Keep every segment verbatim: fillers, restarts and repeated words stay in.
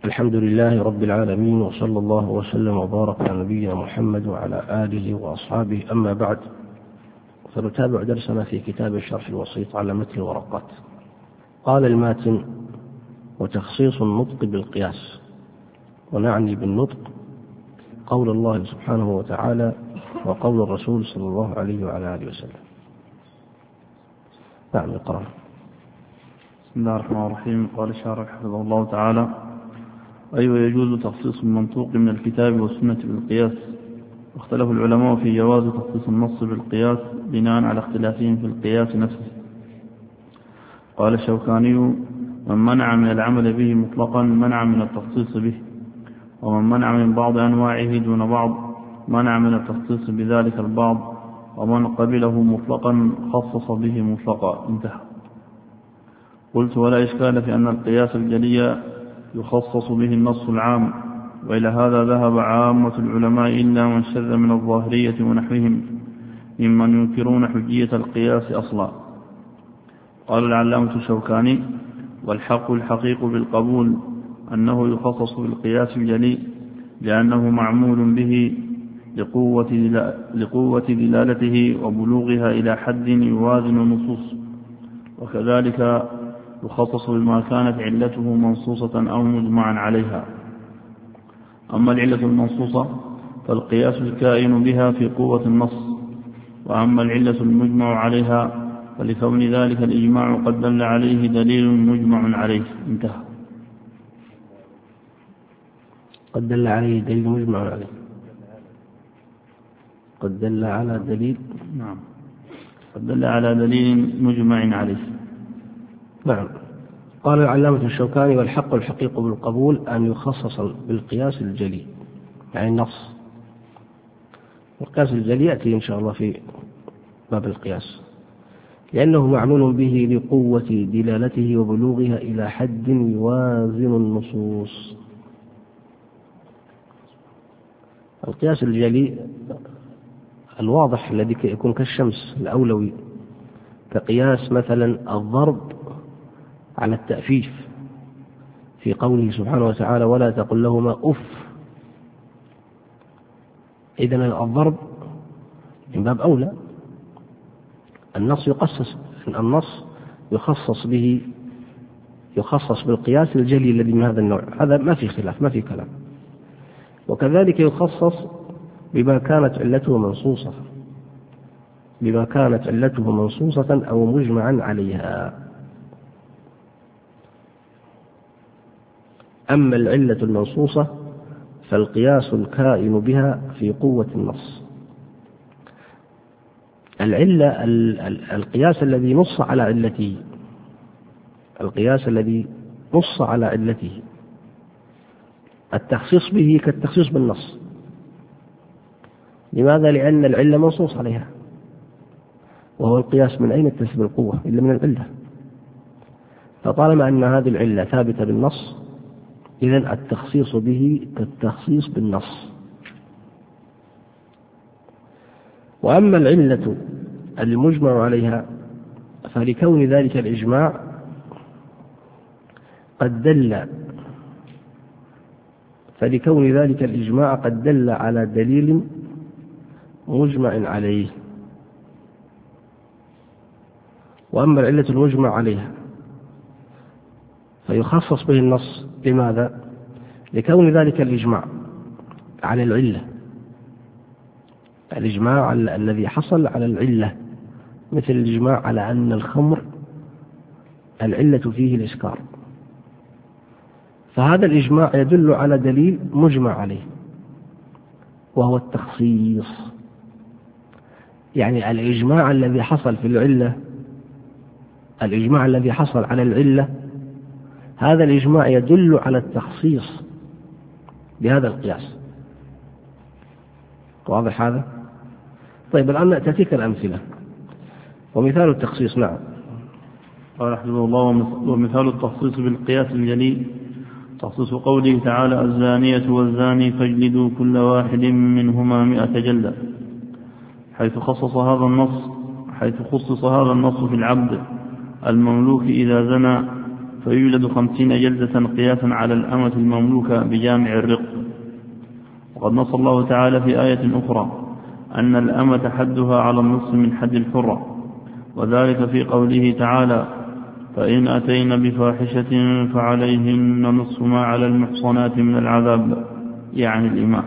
الحمد لله رب العالمين، وصلى الله وسلم وبارك على نبينا محمد وعلى آله وأصحابه. أما بعد، فنتابع درسنا في كتاب الشرح الوسيط على متن الورقات. قال الماتن: وتخصيص النطق بالقياس. ونعني بالنطق قول الله سبحانه وتعالى وقول الرسول صلى الله عليه وعلى آله وسلم. نعم، اقرأ. بسم الله الرحمن الرحيم. قال الشارح حفظه الله تعالى: أيوة يجوز تخصيص المنطوق من الكتاب والسنة بالقياس. واختلف العلماء في جواز تخصيص النص بالقياس بناء على اختلافهم في القياس نفسه. قال الشوكاني: من منع من العمل به مطلقا منع من التخصيص به، ومن منع من بعض أنواعه دون بعض منع من التخصيص بذلك البعض، ومن قبله مطلقا خصص به مطلقا. انتهى. قلت: ولا إشكال في أن القياس الجلي يخصص به النص العام، وإلى هذا ذهب عامة العلماء إلا من شذ من الظاهرية ونحوهم ممن ينكرون حجية القياس أصلا. قال العلامة الشوكاني: والحق الحقيق بالقبول أنه يخصص بالقياس الجلي، لأنه معمول به لقوة, لقوة دلالته وبلوغها إلى حد يوازن النصوص، وكذلك يخصص بما كانت علته منصوصة أو مجمعا عليها. أما العلة المنصوصة فالقياس الكائن بها في قوة النص، وأما العلة المجمع عليها فلكون ذلك الإجماع قد دل عليه دليل مجمع عليه. انتهى. قد دل عليه دليل مجمع عليه. قد دل على دليل نعم قد دل على دليل مجمع عليه. نعم. قال العلامة الشوكاني: والحق الحقيق بالقبول أن يخصص بالقياس الجلي، يعني النص. القياس الجلي يأتي إن شاء الله في باب القياس، لأنه معمول به لقوة دلالته وبلوغها إلى حد يوازن النصوص. القياس الجلي الواضح الذي يكون كالشمس الأولوي، كقياس مثلا الضرب على التأفيف في قوله سبحانه وتعالى: ولا تقل لهما أف. إذن الضرب من باب أولى. النص يقصص النص يخصص به يخصص بالقياس الجلي الذي من هذا النوع، هذا ما في خلاف، ما في كلام. وكذلك يخصص بما كانت علته منصوصة بما كانت علته منصوصة أو مجمعا عليها. أما العلة المنصوصة فالقياس الكائن بها في قوة النص. العلة القياس الذي نص على علته القياس الذي نص على علته التخصيص به كالتخصيص بالنص. لماذا؟ لأن العلة منصوص عليها، وهو القياس من أين تكتسب القوة إلا من العلة. فطالما أن هذه العلة ثابتة بالنص، إذن التخصيص به كالتخصيص بالنص. وأما العلة المجمع عليها فلكون ذلك الإجماع قد دل فلكون ذلك الإجماع قد دل على دليل مجمع عليه. وأما العلة المجمع عليها فيخصص به النص. لماذا؟ لكون ذلك الإجماع على العلة، الإجماع الذي حصل على العلة، مثل الإجماع على أن الخمر العلة فيه الإسكار، فهذا الإجماع يدل على دليل مجمع عليه وهو التخصيص. يعني الإجماع الذي حصل في العلة الإجماع الذي حصل على العلة هذا الإجماع يدل على التخصيص بهذا القياس. واضح هذا؟ طيب، الآن تأتيك الأمثلة ومثال التخصيص. نعم. قال حفظه الله: ومثال التخصيص بالقياس الجلي تخصيص قوله تعالى: الزانية والزاني فاجلدوا كل واحد منهما مئة جلدة، حيث خصص هذا النص حيث خصص هذا النص في العبد المملوك إذا زنى فيولد خمسين جلدة قياسا على الأمة المملوكة بجامع الرق. وقد نص الله تعالى في آية أخرى أن الأمة حدها على النصف من حد الحرة، وذلك في قوله تعالى: فإن أتين بفاحشة فعليهن نصف ما على المحصنات من العذاب، يعني الإماء.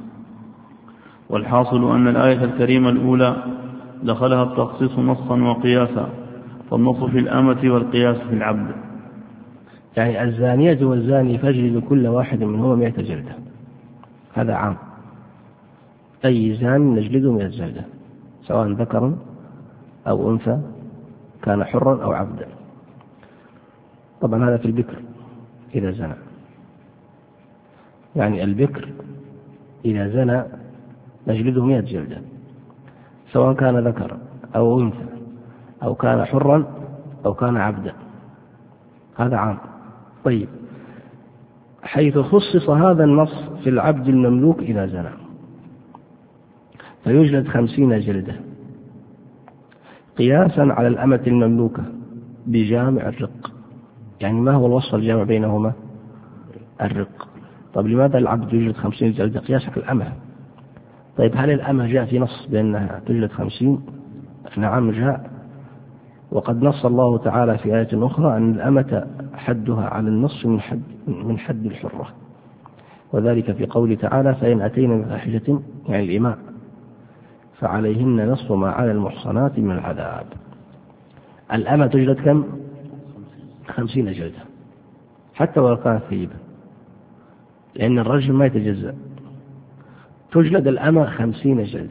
والحاصل أن الآية الكريمة الأولى دخلها التخصيص نصا وقياسا، فالنص في الأمة والقياس في العبد. يعني الزانية والزاني فاجلد كل واحد منهما مئة جلدة، هذا عام، أي زان نجلده مئة جلدة سواء ذكر أو أنثى، كان حرا أو عبدا. طبعا هذا في البكر إذا زنى، يعني البكر إذا زنى نجلده مئة جلدة سواء كان ذكر أو أنثى أو كان حرا أو كان عبدا، هذا عام. طيب، حيث خصص هذا النص في العبد المملوك إذا زنى فيجلد خمسين جلدة قياسا على الأمة المملوكة بجامع الرق. يعني ما هو الوصف الجامع بينهما؟ الرق. طيب لماذا العبد يجلد خمسين جلدة قياسا على الأمة؟ طيب هل الأمة جاء في نص بأنها تجلد خمسين؟ نعم جاء، وقد نص الله تعالى في آية أخرى أن الأمة حدها على النصف من حد, من حد الحرة، وذلك في قوله تعالى: فإن أتينا بفاحشة، يعني الإماء، فعليهن نصف ما على المحصنات من العذاب. الأمة تجلد كم؟ خمسين جلدة حتى ولو كانت ثيبة، لأن الرجل ما يتجزأ، تجلد الأمة خمسين جلدة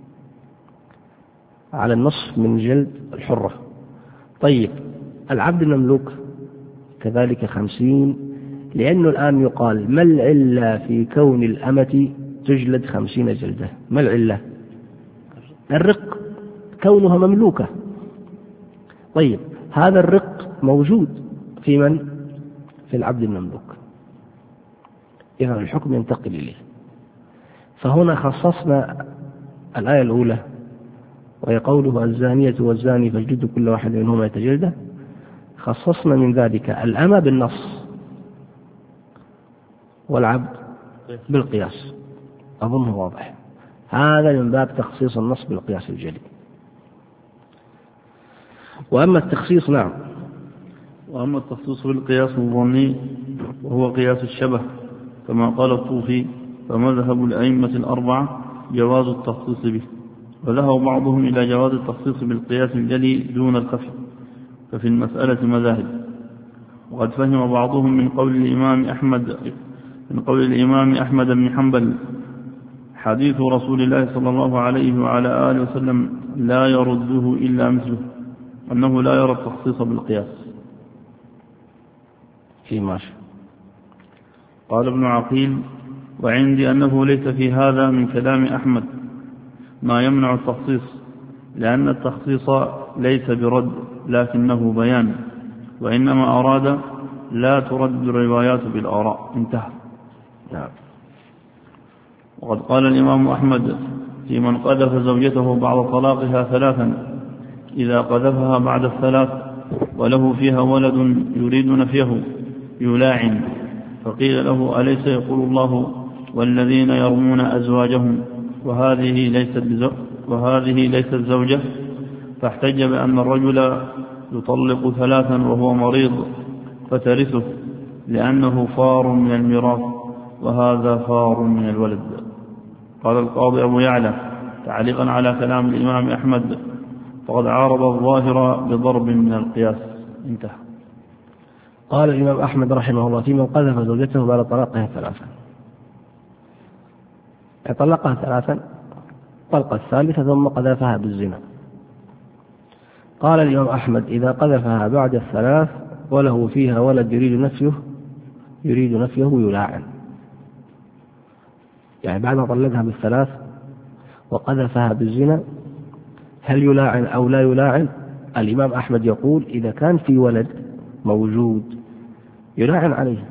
على النصف من جلد الحرة. طيب العبد المملوك كذلك خمسين، لأنه الآن يقال: ما العلة في كون الأمة تجلد خمسين جلدة؟ ما العلة؟ الرق، كونها مملوكة. طيب هذا الرق موجود في من؟ في العبد المملوك، إذا الحكم ينتقل إليه. فهنا خصصنا الآية الأولى وهي قوله: الزانية والزاني فاجلدوا كل واحد منهما مئة جلدة، خصصنا من ذلك الأمة بالنص والعبد بالقياس. أظنه واضح، هذا من باب تخصيص النص بالقياس الجلي. وأما التخصيص نعم وأما التخصيص بالقياس الظني وهو قياس الشبه كما قال الطوفي، فمذهب الأئمة الأربعة جواز التخصيص به، وذهب بعضهم إلى جواز التخصيص بالقياس الجلي دون الخفي، ففي المسألة مذاهب. وقد فهم بعضهم من قول الإمام أحمد من قول الإمام أحمد بن حنبل حديث رسول الله صلى الله عليه وعلى آله وسلم لا يرده إلا مثله، أنه لا يرى التخصيص بالقياس. في ماشي. قال ابن عقيل: وعندي أنه ليس في هذا من كلام أحمد ما يمنع التخصيص، لأن التخصيص ليس برد لكنه بيان، وإنما أراد لا ترد الروايات بالآراء. انتهى. نعم. وقد قال الإمام أحمد في من قذف زوجته بعد طلاقها ثلاثا: إذا قذفها بعد الثلاث وله فيها ولد يريد نفيه يلاعن، فقيل له: أليس يقول الله: والذين يرمون أزواجهم وهذه ليست وهذه ليست زوجة؟ فاحتج بأن الرجل يطلق ثلاثا وهو مريض فترثه، لأنه فار من الميراث وهذا فار من الولد. قال القاضي أبو يعلى تعليقا على كلام الإمام أحمد: فقد عارض الظاهر بضرب من القياس. انتهى. قال الإمام أحمد رحمه الله: في من قذف زوجته بعد طلاقها ثلاثا، طلقها ثلاثا، طلقة الثالثة ثم قذفها بالزنا. قال الإمام أحمد: إذا قذفها بعد الثلاث وله فيها ولد يريد نفيه يريد نفيه يلاعن، يعني بعد ما طلقها بالثلاث وقذفها بالزنا هل يلاعن أو لا يلاعن؟ الإمام أحمد يقول: إذا كان في ولد موجود يلاعن عليه،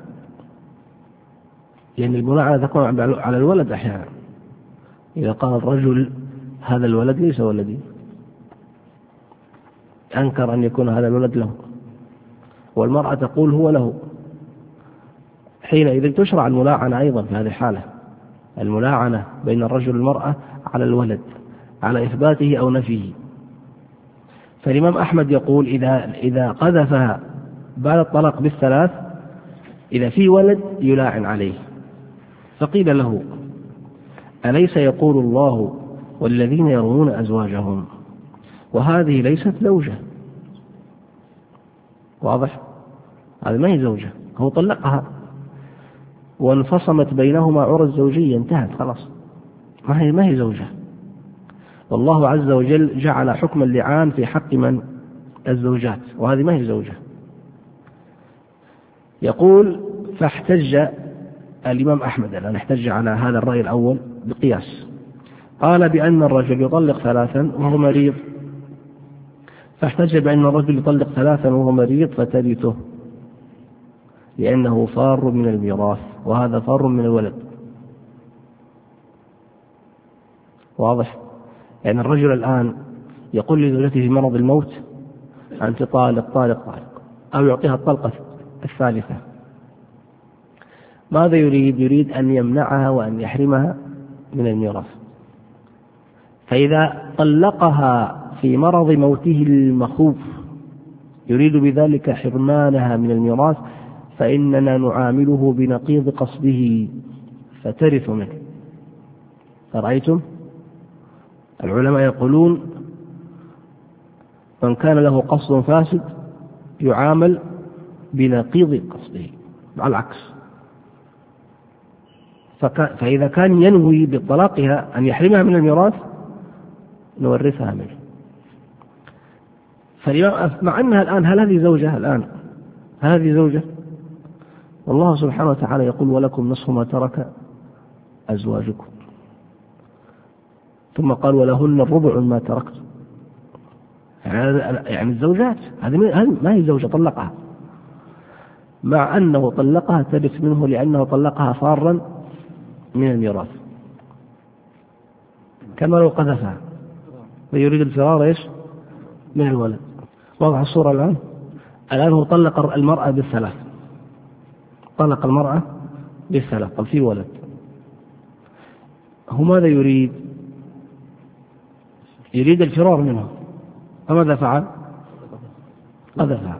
لأن الملاعنة تكون على الولد أحيانا. إذا قال الرجل: هذا الولد ليس ولدي، أنكر أن يكون هذا الولد له، والمرأة تقول هو له، حينئذ تشرع الملاعنة أيضا في هذه الحالة، الملاعنة بين الرجل والمرأة على الولد، على إثباته أو نفيه. فالإمام أحمد يقول إذا إذا قذفها بعد الطلاق بالثلاث، إذا في ولد يلاعن عليه. فقيل له أليس يقول الله والذين يرمون أزواجهم وهذه ليست زوجة؟ واضح؟ هذه ما هي زوجة، هو طلقها وانفصمت بينهما عرى الزوجية، انتهت خلاص، ما هي ما هي زوجة. والله عز وجل جعل حكم اللعان في حق من؟ الزوجات، وهذه ما هي زوجة. يقول فاحتج الإمام أحمد الآن احتج على هذا الرأي الأول بقياس، قال بأن الرجل يطلق ثلاثا وهو مريض، فاحتج بأن الرجل يطلق ثلاثا وهو مريض فترثه لأنه فار من الميراث، وهذا فار من الولد. واضح؟ يعني الرجل الآن يقول لزوجته في مرض الموت أنت طالق طالق طالق، أو يعطيها الطلقة الثالثة. ماذا يريد؟ يريد أن يمنعها وأن يحرمها من الميراث. فإذا طلقها في مرض موته المخوف يريد بذلك حرمانها من الميراث، فإننا نعامله بنقيض قصده فترث منه. فرأيتم؟ العلماء يقولون من كان له قصد فاسد يعامل بنقيض قصده، على العكس. فإذا كان ينوي بطلاقها أن يحرمها من الميراث نورثها منه. مع أنها الآن هل هذه زوجة؟ الآن هل هذه زوجة؟ والله سبحانه وتعالى يقول ولكم نصف ما ترك أزواجكم، ثم قال ولهن الربع ما تركتم. يعني الزوجات هذه ما هي زوجة، طلقها، مع أنه طلقها ترث منه لأنه طلقها فارا من الميراث، كما لو قذفها ويريد الفرار إيش؟ من الولد. واضح الصورة الآن؟ الآن هو طلق المرأة بالثلاث، طلق المرأة بالثلاث، طب في ولد، هو ماذا يريد؟ يريد الفرار منه، فماذا فعل؟ قذفها.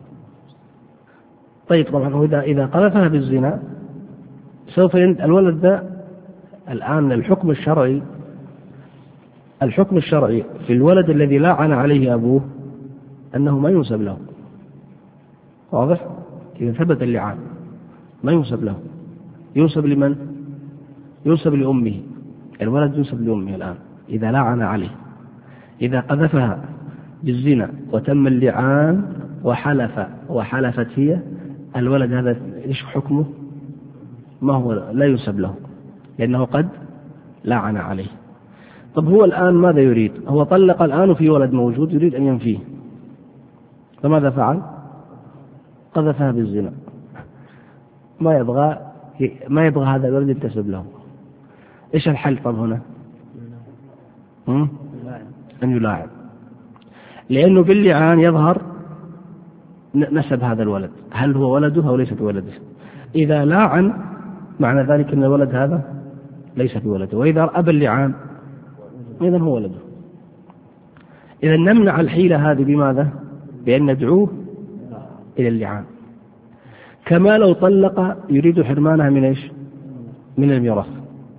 طيب طبعا إذا إذا قذفها بالزنا سوف ينت الولد ده. الآن الحكم الشرعي الحكم الشرعي في الولد الذي لاعن عليه أبوه أنه ما ينسب له. واضح؟ إذا ثبت اللعان ما ينسب له، ينسب لمن؟ ينسب لأمه. الولد ينسب لأمه الآن إذا لاعن عليه. إذا قذفها بالزنا وتم اللعان وحلف وحلفت هي، الولد هذا إيش حكمه؟ ما هو لا ينسب له لأنه قد لعن عليه. طب هو الآن ماذا يريد؟ هو طلق الآن وفي ولد موجود يريد أن ينفيه، فماذا فعل؟ قذفها بالزنا. ما يبغى ما يبغى هذا الولد ينتسب له. إيش الحل طب هنا؟ هم؟ أن يلاعن، لأنه باللعان يظهر نسب هذا الولد، هل هو ولده أو ليس بولده. إذا لاعن معنى ذلك أن الولد هذا ليس بولده، وإذا أبى اللعان إذن هو ولده. إذا نمنع الحيلة هذه بماذا؟ بأن ندعوه إلى اللعان. كما لو طلق يريد حرمانها من إيش؟ من الميراث.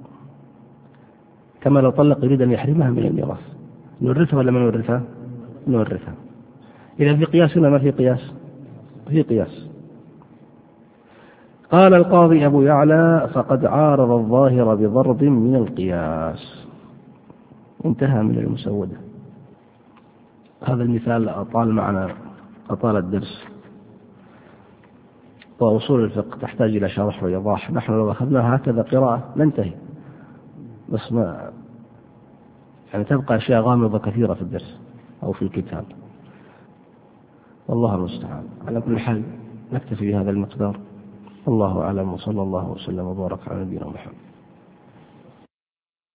كما لو طلق يريد أن يحرمها من الميراث، نورثها ولا ما نورثها؟ نورثها. إذا في قياس ولا ما في قياس؟ في قياس. قال القاضي أبو يعلى فقد عارض الظاهر بضرب من القياس. انتهى من المسودة. هذا المثال أطال معنا، أطال الدرس، وأصول الفقه تحتاج إلى شرح وإيضاح. نحن لو أخذنا هكذا قراءة ننتهي، بس ما يعني تبقى أشياء غامضة كثيرة في الدرس أو في الكتاب، والله المستعان. على كل حال نكتفي بهذا المقدار. الله أعلم، وصلى الله وسلم وبارك على نبينا محمد.